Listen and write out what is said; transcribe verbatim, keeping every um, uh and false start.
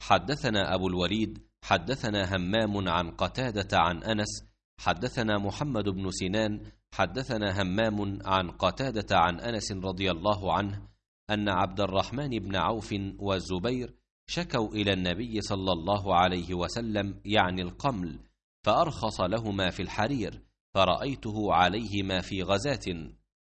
حدثنا أبو الوليد حدثنا همام عن قتادة عن أنس حدثنا محمد بن سنان حدثنا همام عن قتادة عن أنس رضي الله عنه أن عبد الرحمن بن عوف والزبير شكوا إلى النبي صلى الله عليه وسلم يعني القمل، فأرخص لهما في الحرير، فرأيته عليهما في غزاة،